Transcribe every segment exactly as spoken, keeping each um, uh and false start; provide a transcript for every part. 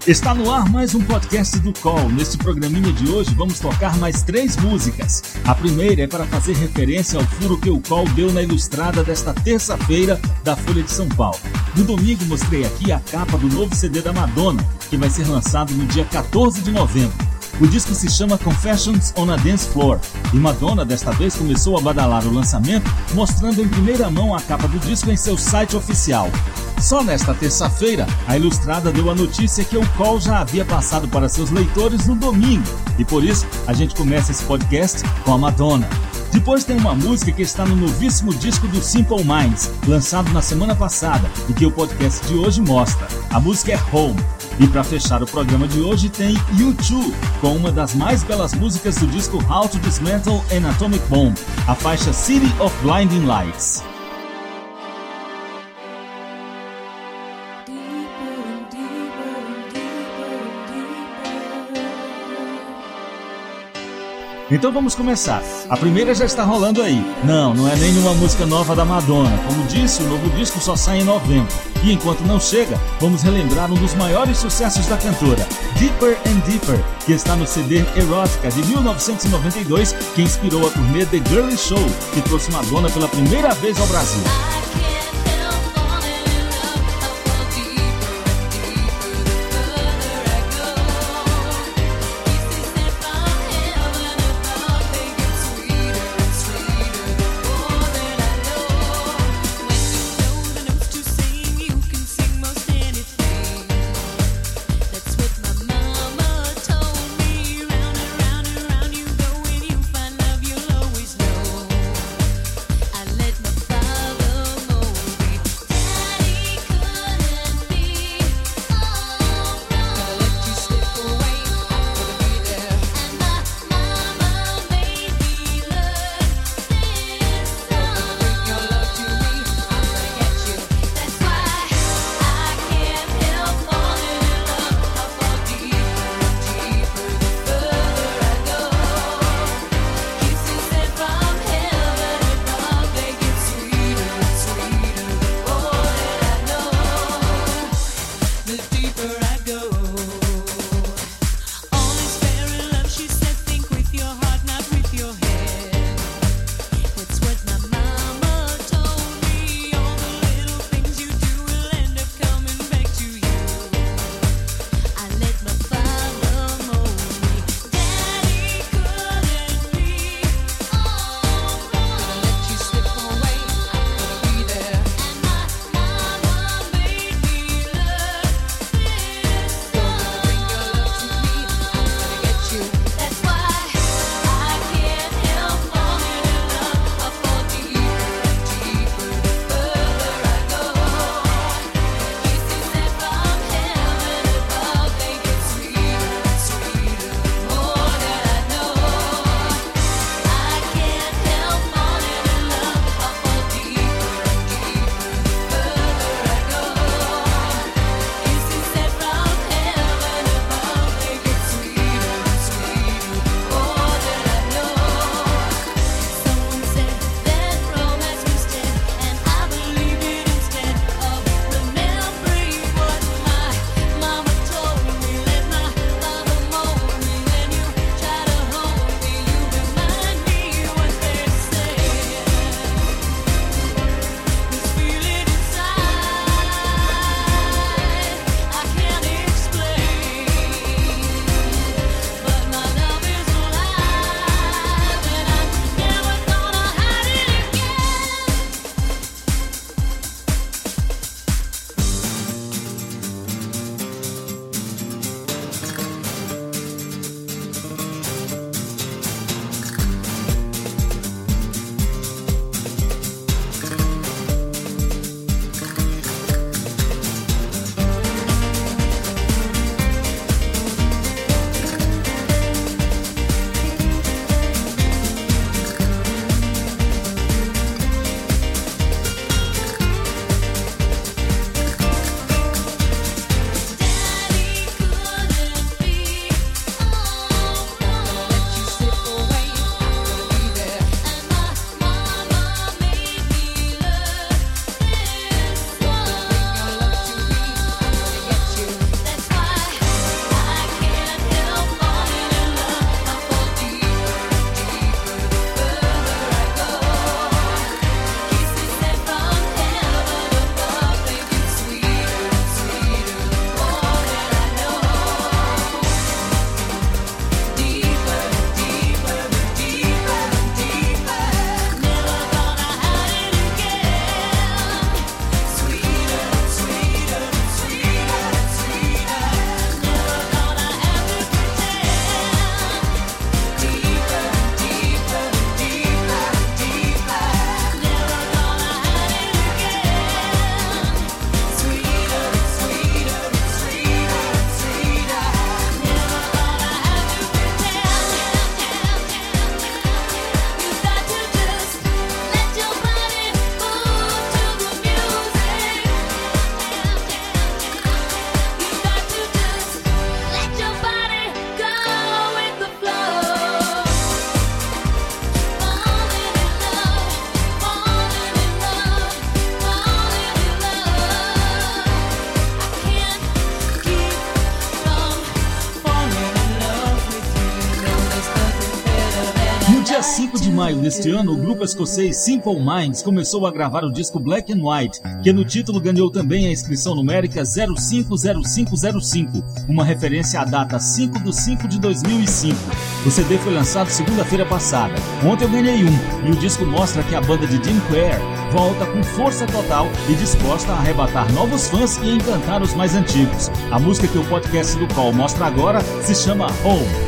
Está no ar mais um podcast do Call. Neste programinha de hoje vamos tocar mais três músicas. A primeira é para fazer referência ao furo que o Call deu na ilustrada desta terça-feira da Folha de São Paulo. No domingo mostrei aqui a capa do novo C D da Madonna, que vai ser lançado no dia quatorze de novembro. O disco se chama Confessions on a Dance Floor e Madonna desta vez começou a badalar o lançamento mostrando em primeira mão a capa do disco em seu site oficial. Só nesta terça-feira, a ilustrada deu a notícia que o Call já havia passado para seus leitores no domingo e por isso a gente começa esse podcast com a Madonna. Depois tem uma música que está no novíssimo disco do Simple Minds, lançado na semana passada e que o podcast de hoje mostra. A música é Home. E para fechar o programa de hoje tem U dois, com uma das mais belas músicas do disco How to Dismantle an Atomic Bomb, a faixa City of Blinding Lights. Então vamos começar. A primeira já está rolando aí. Não, não é nenhuma música nova da Madonna. Como disse, o novo disco só sai em novembro. E enquanto não chega, vamos relembrar um dos maiores sucessos da cantora, Deeper and Deeper, que está no C D Erótica de mil novecentos e noventa e dois, que inspirou a turnê The Girly Show, que trouxe Madonna pela primeira vez ao Brasil. Let my father maio deste ano, o grupo escocês Simple Minds começou a gravar o disco Black and White, que no título ganhou também a inscrição numérica zero cinco zero cinco zero cinco, uma referência à data cinco de cinco de dois mil e cinco. O C D foi lançado segunda-feira passada. Ontem eu ganhei um, e o disco mostra que a banda de Jim Quare volta com força total e disposta a arrebatar novos fãs e encantar os mais antigos. A música que o podcast do Call mostra agora se chama Home.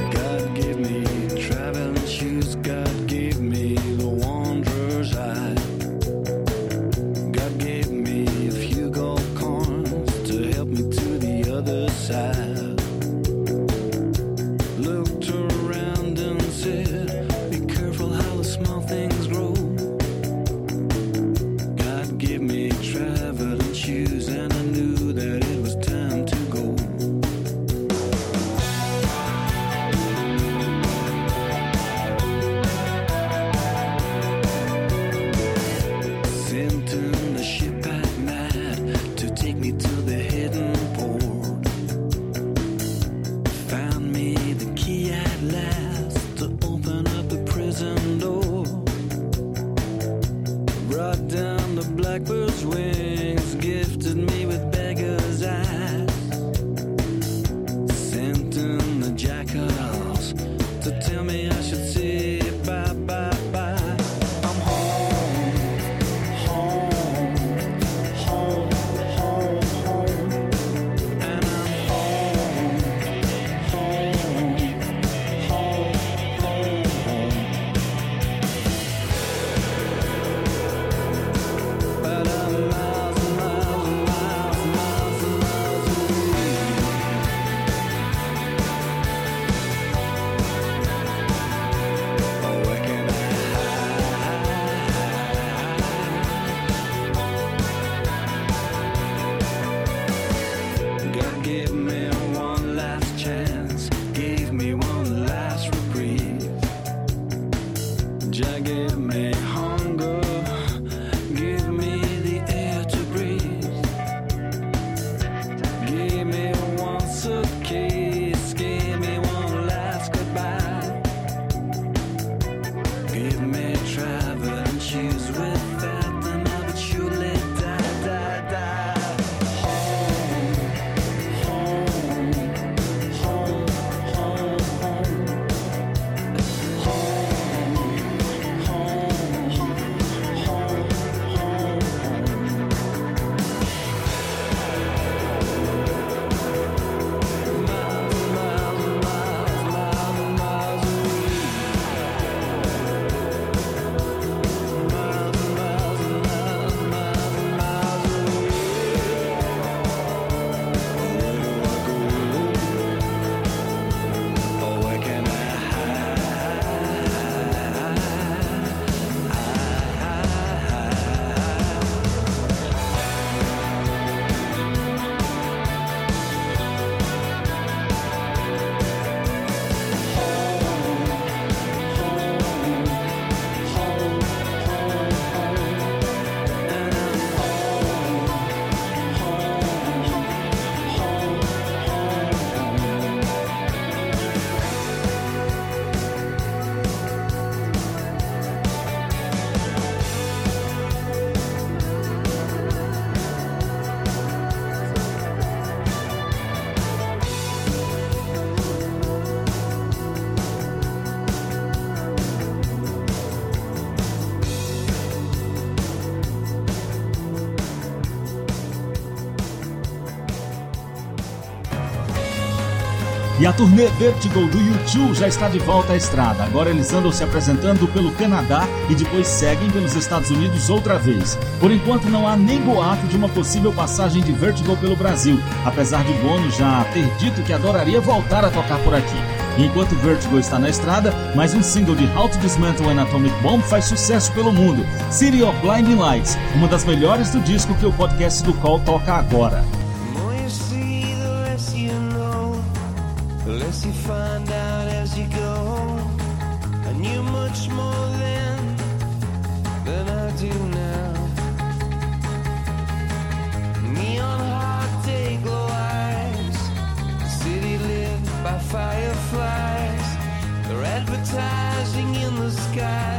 E a turnê Vertigo do U dois já está de volta à estrada. Agora eles andam se apresentando pelo Canadá e depois seguem pelos Estados Unidos outra vez. Por enquanto não há nem boato de uma possível passagem de Vertigo pelo Brasil, apesar de Bono já ter dito que adoraria voltar a tocar por aqui. Enquanto Vertigo está na estrada, mais um single de How to Dismantle an Atomic Bomb faz sucesso pelo mundo. City of Blinding Lights, uma das melhores do disco que o podcast do Call toca agora. Less you find out as you go. I knew much more then than I do now. Neon hard day glow eyes, the city lit by fireflies. They're advertising in the sky.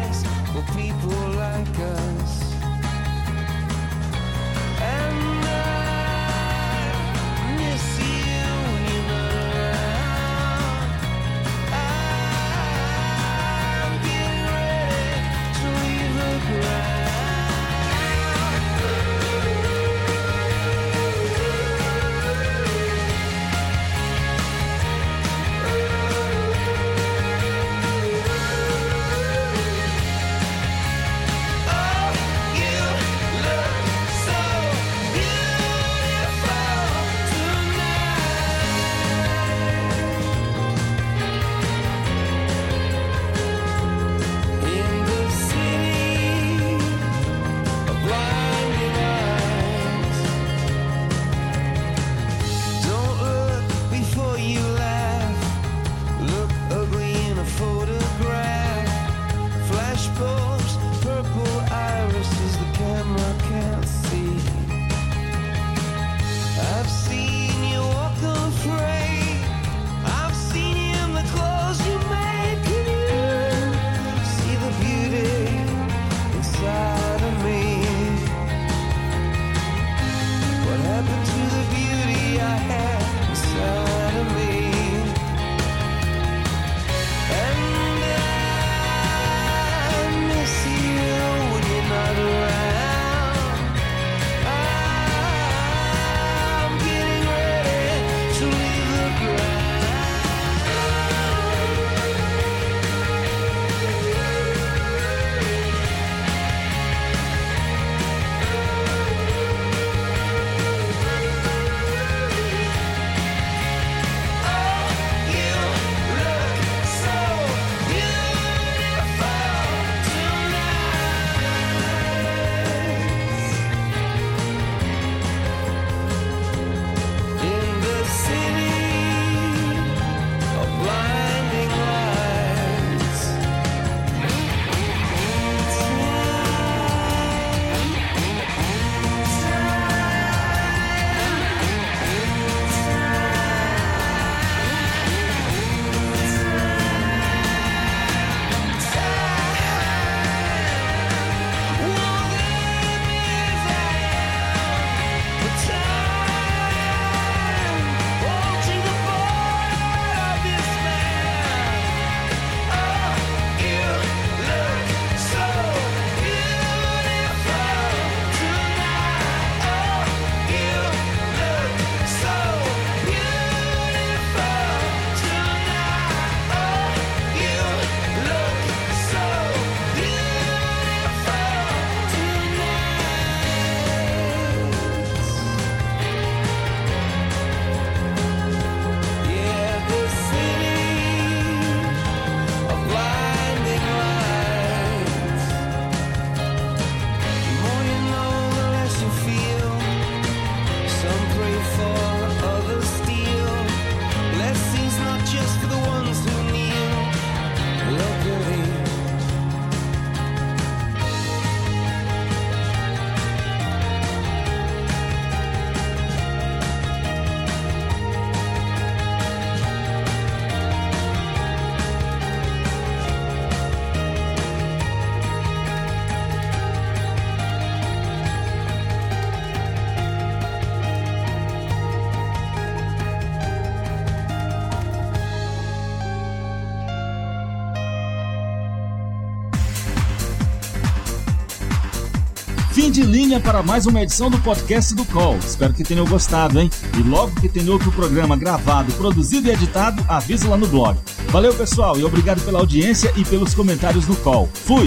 Fim de linha para mais uma edição do podcast do Call. Espero que tenham gostado, hein? E logo que tem outro programa gravado, produzido e editado, avisa lá no blog. Valeu, pessoal, e obrigado pela audiência e pelos comentários no Call. Fui!